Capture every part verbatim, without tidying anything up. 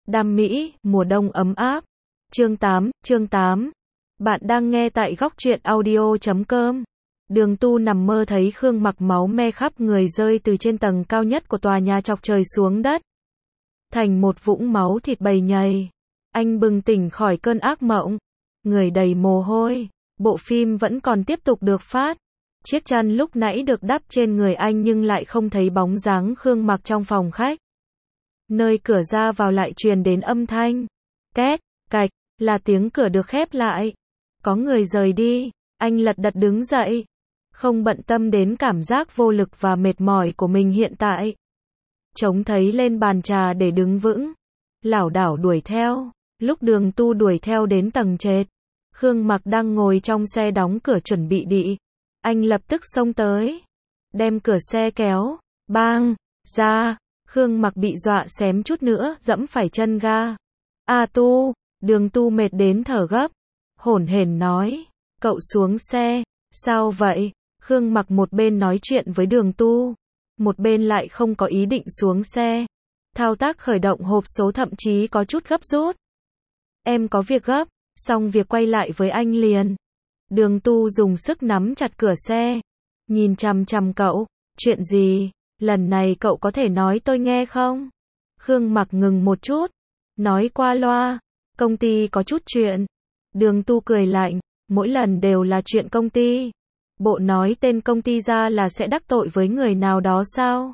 Đam mỹ, mùa đông ấm áp. Chương tám, chương tám. Bạn đang nghe tại góc truyện audio chấm com. Đường Tu nằm mơ thấy Khương Mặc máu me khắp người rơi từ trên tầng cao nhất của tòa nhà chọc trời xuống đất. Thành một vũng máu thịt bầy nhầy. Anh bừng tỉnh khỏi cơn ác mộng. Người đầy mồ hôi. Bộ phim vẫn còn tiếp tục được phát. Chiếc chăn lúc nãy được đắp trên người anh nhưng lại không thấy bóng dáng Khương Mặc trong phòng khách. Nơi cửa ra vào lại truyền đến âm thanh. Két, cạch, là tiếng cửa được khép lại. Có người rời đi. Anh lật đật đứng dậy. Không bận tâm đến cảm giác vô lực và mệt mỏi của mình hiện tại. Chống thấy lên bàn trà để đứng vững. Lảo đảo đuổi theo. Lúc Đường Tu đuổi theo đến tầng trệt, Khương Mặc đang ngồi trong xe đóng cửa chuẩn bị đi. Anh lập tức xông tới. Đem cửa xe kéo. Bang. Ra. Khương Mặc bị dọa xém chút nữa dẫm phải chân ga. A Tu. Đường Tu mệt đến thở gấp. Hổn hển nói. Cậu xuống xe. Sao vậy? Khương Mặc một bên nói chuyện với Đường Tu, một bên lại không có ý định xuống xe. Thao tác khởi động hộp số thậm chí có chút gấp rút. Em có việc gấp, xong việc quay lại với anh liền. Đường Tu dùng sức nắm chặt cửa xe. Nhìn chằm chằm cậu. Chuyện gì? Lần này cậu có thể nói tôi nghe không? Khương Mặc ngừng một chút. Nói qua loa. Công ty có chút chuyện. Đường Tu cười lạnh. Mỗi lần đều là chuyện công ty. Bộ nói tên công ty ra là sẽ đắc tội với người nào đó sao?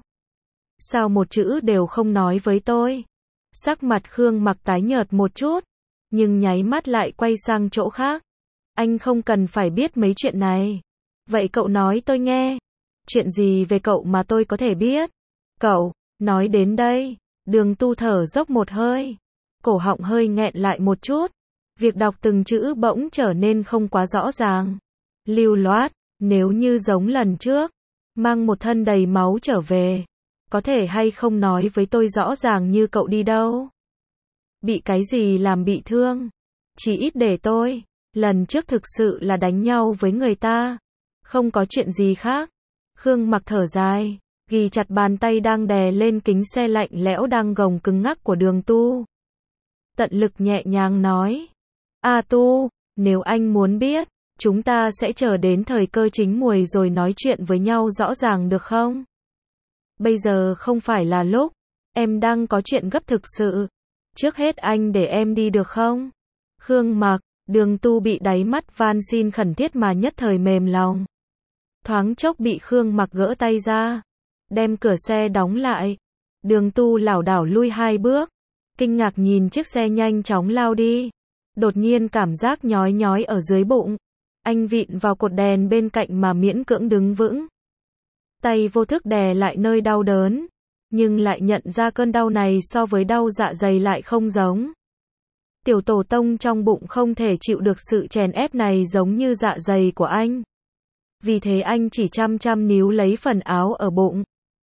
Sao một chữ đều không nói với tôi? Sắc mặt Khương Mặc tái nhợt một chút, nhưng nháy mắt lại quay sang chỗ khác. Anh không cần phải biết mấy chuyện này. Vậy cậu nói tôi nghe. Chuyện gì về cậu mà tôi có thể biết? Cậu, nói đến đây, Đường Tu thở dốc một hơi. Cổ họng hơi nghẹn lại một chút. Việc đọc từng chữ bỗng trở nên không quá rõ ràng. Lưu loát, nếu như giống lần trước, mang một thân đầy máu trở về, có thể hay không nói với tôi rõ ràng như cậu đi đâu? Bị cái gì làm bị thương? Chỉ ít để tôi, lần trước thực sự là đánh nhau với người ta, không có chuyện gì khác. Khương Mặc thở dài, ghi chặt bàn tay đang đè lên kính xe lạnh lẽo đang gồng cứng ngắc của Đường Tu. Tận lực nhẹ nhàng nói. A Tu, nếu anh muốn biết, chúng ta sẽ chờ đến thời cơ chín muồi rồi nói chuyện với nhau rõ ràng được không? Bây giờ không phải là lúc. Em đang có chuyện gấp thực sự. Trước hết anh để em đi được không? Khương Mặc. Đường Tu bị đáy mắt van xin khẩn thiết mà nhất thời mềm lòng. Thoáng chốc bị Khương Mặc gỡ tay ra. Đem cửa xe đóng lại. Đường Tu lảo đảo lui hai bước. Kinh ngạc nhìn chiếc xe nhanh chóng lao đi. Đột nhiên cảm giác nhói nhói ở dưới bụng. Anh vịn vào cột đèn bên cạnh mà miễn cưỡng đứng vững. Tay vô thức đè lại nơi đau đớn. Nhưng lại nhận ra cơn đau này so với đau dạ dày lại không giống. Tiểu tổ tông trong bụng không thể chịu được sự chèn ép này giống như dạ dày của anh. Vì thế anh chỉ chăm chăm níu lấy phần áo ở bụng.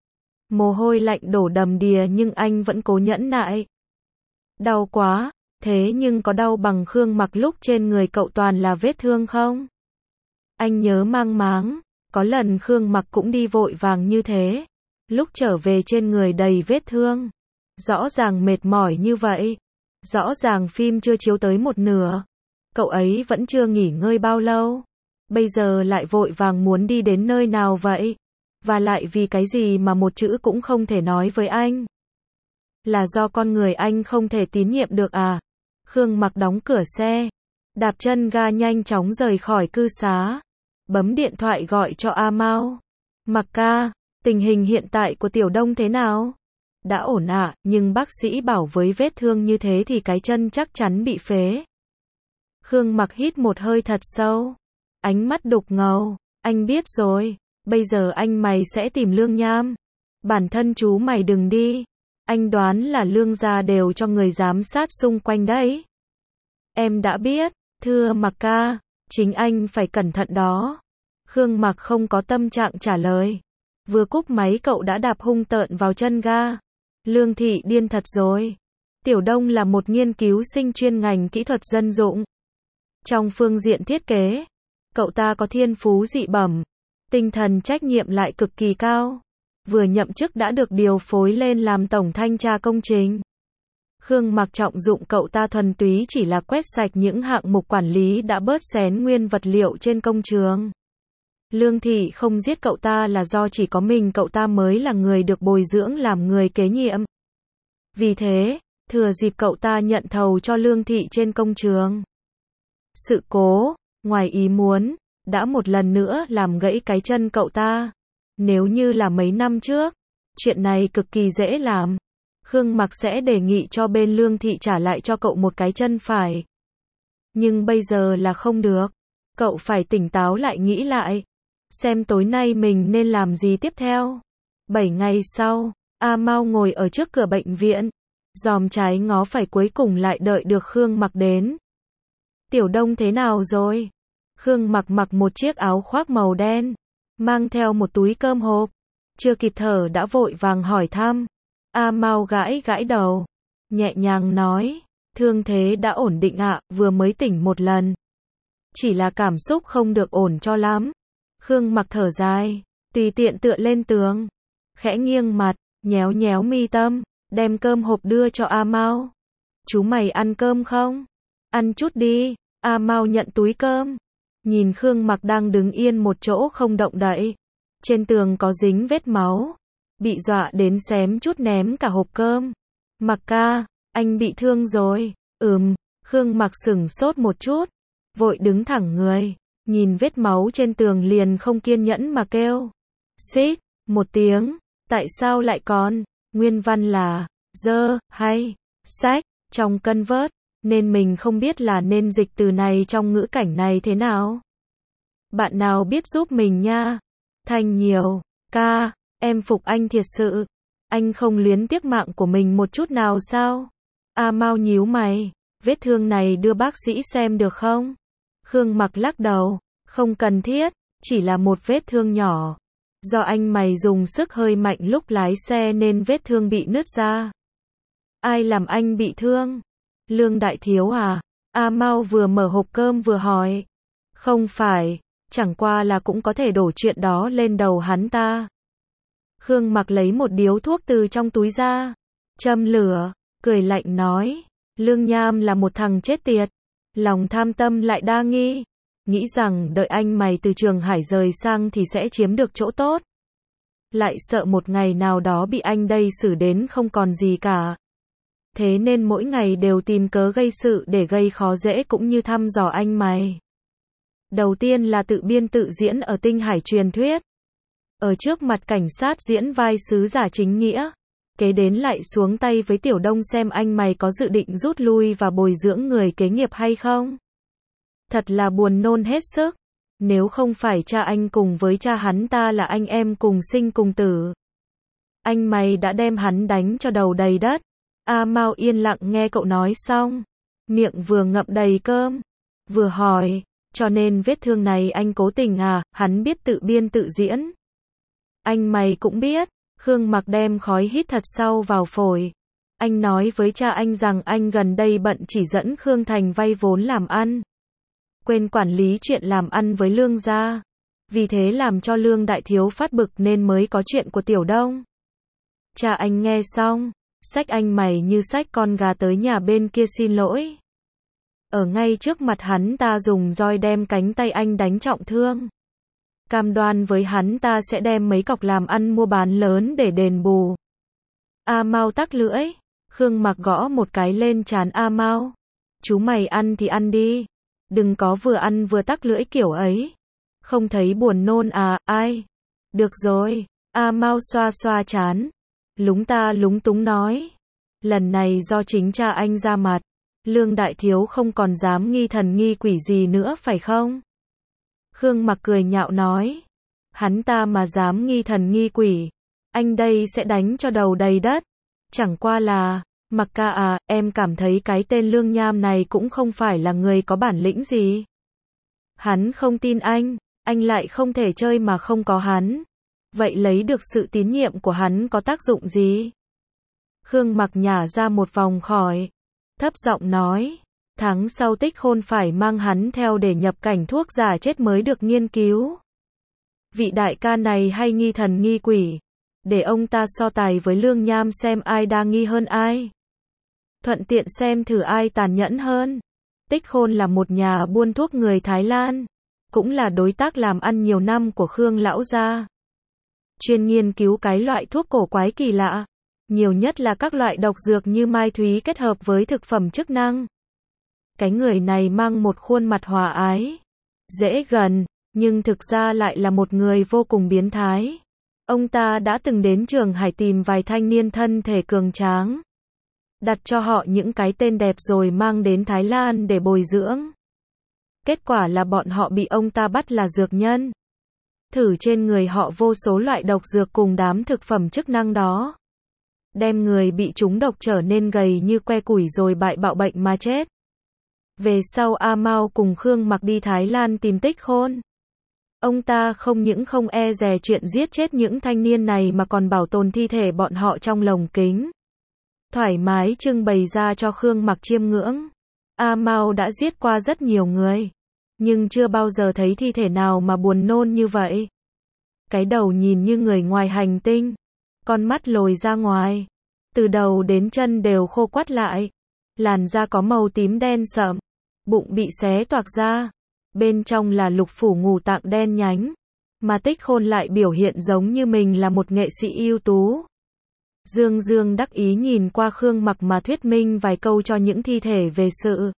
Mồ hôi lạnh đổ đầm đìa nhưng anh vẫn cố nhẫn nại. Đau quá. Thế nhưng có đau bằng Khương Mặc lúc trên người cậu toàn là vết thương không? Anh nhớ mang máng, có lần Khương Mặc cũng đi vội vàng như thế. Lúc trở về trên người đầy vết thương. Rõ ràng mệt mỏi như vậy. Rõ ràng phim chưa chiếu tới một nửa. Cậu ấy vẫn chưa nghỉ ngơi bao lâu. Bây giờ lại vội vàng muốn đi đến nơi nào vậy? Và lại vì cái gì mà một chữ cũng không thể nói với anh? Là do con người anh không thể tín nhiệm được à? Khương Mặc đóng cửa xe, đạp chân ga nhanh chóng rời khỏi cư xá, bấm điện thoại gọi cho A Mao. Mặc ca, tình hình hiện tại của Tiểu Đông thế nào? Đã ổn ạ, à, nhưng bác sĩ bảo với vết thương như thế thì cái chân chắc chắn bị phế. Khương Mặc hít một hơi thật sâu, ánh mắt đục ngầu. Anh biết rồi, bây giờ anh mày sẽ tìm Lương Nham. Bản thân chú mày đừng đi. Anh đoán là Lương gia đều cho người giám sát xung quanh đấy. Em đã biết, thưa Mặc ca, chính anh phải cẩn thận đó. Khương Mặc không có tâm trạng trả lời. Vừa cúp máy cậu đã đạp hung tợn vào chân ga. Lương thị điên thật rồi. Tiểu Đông là một nghiên cứu sinh chuyên ngành kỹ thuật dân dụng. Trong phương diện thiết kế, cậu ta có thiên phú dị bẩm, tinh thần trách nhiệm lại cực kỳ cao. Vừa nhậm chức đã được điều phối lên làm tổng thanh tra công trình. Khương Mặc trọng dụng cậu ta thuần túy chỉ là quét sạch những hạng mục quản lý đã bớt xén nguyên vật liệu trên công trường. Lương Thị không giết cậu ta là do chỉ có mình cậu ta mới là người được bồi dưỡng làm người kế nhiệm. Vì thế, thừa dịp cậu ta nhận thầu cho Lương Thị trên công trường. Sự cố, ngoài ý muốn, đã một lần nữa làm gãy cái chân cậu ta. Nếu như là mấy năm trước, chuyện này cực kỳ dễ làm. Khương Mặc sẽ đề nghị cho bên Lương Thị trả lại cho cậu một cái chân phải. Nhưng bây giờ là không được. Cậu phải tỉnh táo lại nghĩ lại. Xem tối nay mình nên làm gì tiếp theo. Bảy ngày sau, A Mao ngồi ở trước cửa bệnh viện. Dòm trái ngó phải cuối cùng lại đợi được Khương Mặc đến. Tiểu Đông thế nào rồi? Khương Mặc mặc một chiếc áo khoác màu đen. Mang theo một túi cơm hộp. Chưa kịp thở đã vội vàng hỏi thăm. A Mao gãi gãi đầu. Nhẹ nhàng nói. Thương thế đã ổn định ạ, vừa mới tỉnh một lần. Chỉ là cảm xúc không được ổn cho lắm. Khương Mặc thở dài. Tùy tiện tựa lên tường. Khẽ nghiêng mặt. Nhéo nhéo mi tâm. Đem cơm hộp đưa cho A Mao. Chú mày ăn cơm không? Ăn chút đi. A Mao nhận túi cơm. Nhìn Khương Mặc đang đứng yên một chỗ không động đậy. Trên tường có dính vết máu. Bị dọa đến xém chút ném cả hộp cơm. Mặc ca, anh bị thương rồi. Ừm, Khương Mặc sửng sốt một chút. Vội đứng thẳng người. Nhìn vết máu trên tường liền không kiên nhẫn mà kêu. Xít, một tiếng. Tại sao lại còn? Nguyên văn là, dơ, hay, sách, trong cân vớt. Nên mình không biết là nên dịch từ này trong ngữ cảnh này thế nào. Bạn nào biết giúp mình nha. Thanh nhiều, ca, em phục anh thiệt sự. Anh không luyến tiếc mạng của mình một chút nào sao? A Mao nhíu mày. Vết thương này đưa bác sĩ xem được không? Khương Mặc lắc đầu. Không cần thiết, chỉ là một vết thương nhỏ. Do anh mày dùng sức hơi mạnh lúc lái xe nên vết thương bị nứt ra. Ai làm anh bị thương? Lương Đại Thiếu à? A Mao vừa mở hộp cơm vừa hỏi. Không phải, chẳng qua là cũng có thể đổ chuyện đó lên đầu hắn ta. Khương Mặc lấy một điếu thuốc từ trong túi ra. Châm lửa, cười lạnh nói. Lương Nham là một thằng chết tiệt. Lòng tham tâm lại đa nghi. Nghĩ rằng đợi anh mày từ Trường Hải rời sang thì sẽ chiếm được chỗ tốt. Lại sợ một ngày nào đó bị anh đây xử đến không còn gì cả. Thế nên mỗi ngày đều tìm cớ gây sự để gây khó dễ cũng như thăm dò anh mày. Đầu tiên là tự biên tự diễn ở Tinh Hải truyền thuyết. Ở trước mặt cảnh sát diễn vai sứ giả chính nghĩa. Kế đến lại xuống tay với Tiểu Đông xem anh mày có dự định rút lui và bồi dưỡng người kế nghiệp hay không. Thật là buồn nôn hết sức. Nếu không phải cha anh cùng với cha hắn ta là anh em cùng sinh cùng tử. Anh mày đã đem hắn đánh cho đầu đầy đất. A Mao yên lặng nghe cậu nói xong. Miệng vừa ngậm đầy cơm. Vừa hỏi. Cho nên vết thương này anh cố tình à? Hắn biết tự biên tự diễn. Anh mày cũng biết. Khương Mặc đem khói hít thật sâu vào phổi. Anh nói với cha anh rằng anh gần đây bận chỉ dẫn Khương Thành vay vốn làm ăn. Quên quản lý chuyện làm ăn với Lương gia. Vì thế làm cho Lương Đại Thiếu phát bực nên mới có chuyện của Tiểu Đông. Cha anh nghe xong. Xách anh mày như xách con gà tới nhà bên kia xin lỗi. Ở ngay trước mặt hắn ta dùng roi đem cánh tay anh đánh trọng thương. Cam đoan với hắn ta sẽ đem mấy cọc làm ăn mua bán lớn để đền bù. A Mao tắc lưỡi. Khương Mặc gõ một cái lên trán A Mao. Chú mày ăn thì ăn đi. Đừng có vừa ăn vừa tắc lưỡi kiểu ấy. Không thấy buồn nôn à, ai? Được rồi. A Mao xoa xoa trán. Lúng ta lúng túng nói. Lần này do chính cha anh ra mặt. Lương Đại Thiếu không còn dám nghi thần nghi quỷ gì nữa phải không? Khương Mặc cười nhạo nói. Hắn ta mà dám nghi thần nghi quỷ. Anh đây sẽ đánh cho đầu đầy đất. Chẳng qua là, Mặc ca à, em cảm thấy cái tên Lương Nham này cũng không phải là người có bản lĩnh gì. Hắn không tin anh, anh lại không thể chơi mà không có hắn. Vậy lấy được sự tín nhiệm của hắn có tác dụng gì? Khương Mặc nhả ra một vòng khỏi. Thấp giọng nói. Tháng sau Tích Khôn phải mang hắn theo để nhập cảnh thuốc giả chết mới được nghiên cứu. Vị đại ca này hay nghi thần nghi quỷ. Để ông ta so tài với Lương Nham xem ai đa nghi hơn ai. thuận tiện xem thử ai tàn nhẫn hơn. Tích Khôn là một nhà buôn thuốc người Thái Lan, cũng là đối tác làm ăn nhiều năm của Khương lão gia. Chuyên nghiên cứu cái loại thuốc cổ quái kỳ lạ, nhiều nhất là các loại độc dược như mai thúy kết hợp với thực phẩm chức năng. Cái người này mang một khuôn mặt hòa ái, dễ gần, nhưng thực ra lại là một người vô cùng biến thái. Ông ta đã từng đến Trường Hải tìm vài thanh niên thân thể cường tráng, đặt cho họ những cái tên đẹp rồi mang đến Thái Lan để bồi dưỡng. Kết quả là bọn họ bị ông ta bắt là dược nhân. Thử trên người họ vô số loại độc dược cùng đám thực phẩm chức năng đó. Đem người bị trúng độc trở nên gầy như que củi rồi bại bạo bệnh mà chết. Về sau A Mao cùng Khương Mặc đi Thái Lan tìm Tích Khôn. Ông ta không những không e dè chuyện giết chết những thanh niên này mà còn bảo tồn thi thể bọn họ trong lồng kính, thoải mái trưng bày ra cho Khương Mặc chiêm ngưỡng. A Mao đã giết qua rất nhiều người, nhưng chưa bao giờ thấy thi thể nào mà buồn nôn như vậy. Cái đầu nhìn như người ngoài hành tinh, con mắt lồi ra ngoài, từ đầu đến chân đều khô quắt lại, làn da có màu tím đen sậm, bụng bị xé toạc ra, bên trong là lục phủ ngũ tạng đen nhánh, mà Tích Khôn lại biểu hiện giống như mình là một nghệ sĩ ưu tú. Dương Dương đắc ý nhìn qua Khương Mặc mà thuyết minh vài câu cho những thi thể về sự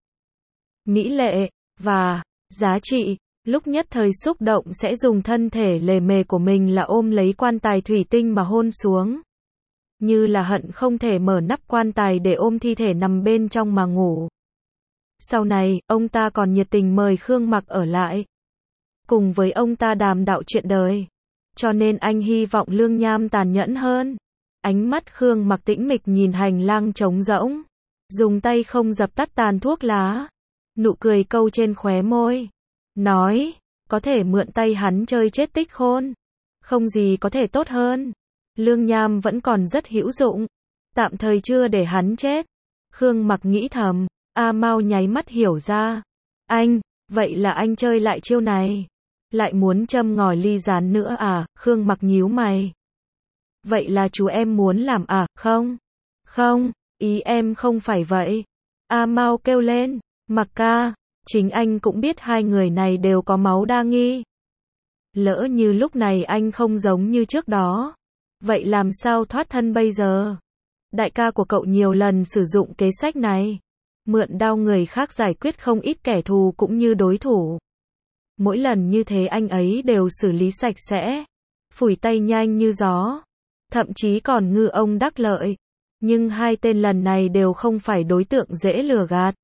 mỹ lệ và giá trị, lúc nhất thời xúc động sẽ dùng thân thể lề mề của mình là ôm lấy quan tài thủy tinh mà hôn xuống. Như là hận không thể mở nắp quan tài để ôm thi thể nằm bên trong mà ngủ. Sau này, ông ta còn nhiệt tình mời Khương Mặc ở lại, cùng với ông ta đàm đạo chuyện đời. Cho nên anh hy vọng Lương Nham tàn nhẫn hơn. Ánh mắt Khương Mặc tĩnh mịch nhìn hành lang trống rỗng, dùng tay không dập tắt tàn thuốc lá, nụ cười câu trên khóe môi, nói, có thể mượn tay hắn chơi chết Tích Khôn, không gì có thể tốt hơn. Lương Nham vẫn còn rất hữu dụng, tạm thời chưa để hắn chết. Khương Mặc nghĩ thầm. A Mao nháy mắt hiểu ra. Anh, vậy là anh chơi lại chiêu này, lại muốn châm ngòi ly gián nữa à? Khương Mặc nhíu mày. Vậy là chú em muốn làm à? Không, không, ý em không phải vậy. A Mao kêu lên. Mặc ca, chính anh cũng biết hai người này đều có máu đa nghi. Lỡ như lúc này anh không giống như trước đó, vậy làm sao thoát thân bây giờ? Đại ca của cậu nhiều lần sử dụng kế sách này, mượn đao người khác giải quyết không ít kẻ thù cũng như đối thủ. Mỗi lần như thế anh ấy đều xử lý sạch sẽ, phủi tay nhanh như gió, thậm chí còn ngư ông đắc lợi. Nhưng hai tên lần này đều không phải đối tượng dễ lừa gạt.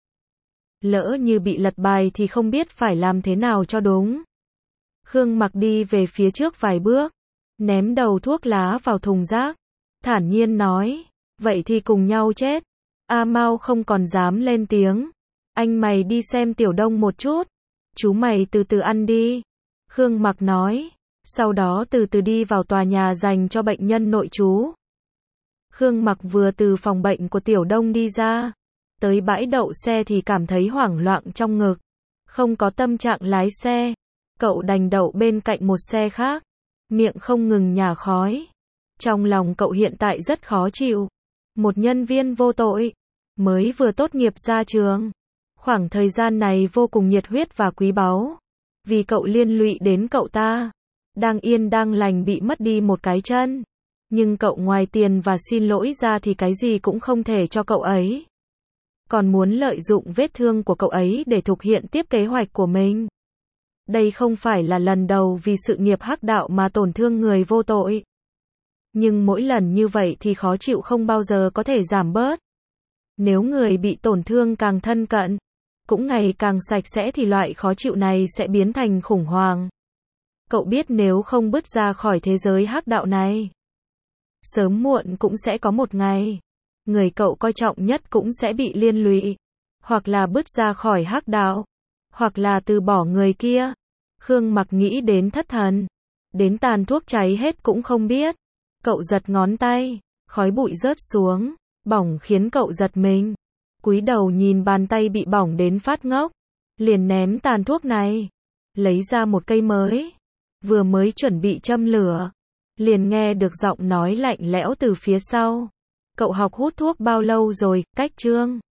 Lỡ như bị lật bài thì không biết phải làm thế nào cho đúng. Khương Mặc đi về phía trước vài bước, ném đầu thuốc lá vào thùng rác, thản nhiên nói, vậy thì cùng nhau chết. A Mao không còn dám lên tiếng. Anh mày đi xem Tiểu Đông một chút, chú mày từ từ ăn đi. Khương Mặc nói, sau đó từ từ đi vào tòa nhà dành cho bệnh nhân nội trú. Khương Mặc vừa từ phòng bệnh của Tiểu Đông đi ra, tới bãi đậu xe thì cảm thấy hoảng loạn trong ngực, không có tâm trạng lái xe. Cậu đành đậu bên cạnh một xe khác, miệng không ngừng nhả khói. Trong lòng cậu hiện tại rất khó chịu. Một nhân viên vô tội, mới vừa tốt nghiệp ra trường. Khoảng thời gian này vô cùng nhiệt huyết và quý báu. Vì cậu liên lụy đến cậu ta, đang yên đang lành bị mất đi một cái chân. Nhưng cậu ngoài tiền và xin lỗi ra thì cái gì cũng không thể cho cậu ấy. Còn muốn lợi dụng vết thương của cậu ấy để thực hiện tiếp kế hoạch của mình. Đây không phải là lần đầu vì sự nghiệp hắc đạo mà tổn thương người vô tội. Nhưng mỗi lần như vậy thì khó chịu không bao giờ có thể giảm bớt. Nếu người bị tổn thương càng thân cận, cũng ngày càng sạch sẽ thì loại khó chịu này sẽ biến thành khủng hoảng. Cậu biết nếu không bứt ra khỏi thế giới hắc đạo này, sớm muộn cũng sẽ có một ngày, người cậu coi trọng nhất cũng sẽ bị liên lụy. Hoặc là bứt ra khỏi hắc đạo, hoặc là từ bỏ người kia. Khương Mặc nghĩ đến thất thần, đến tàn thuốc cháy hết cũng không biết. Cậu giật ngón tay, khói bụi rớt xuống, bỏng khiến cậu giật mình. Cúi đầu nhìn bàn tay bị bỏng đến phát ngốc, liền ném tàn thuốc này, lấy ra một cây mới, vừa mới chuẩn bị châm lửa, liền nghe được giọng nói lạnh lẽo từ phía sau. Cậu học hút thuốc bao lâu rồi, cách chương?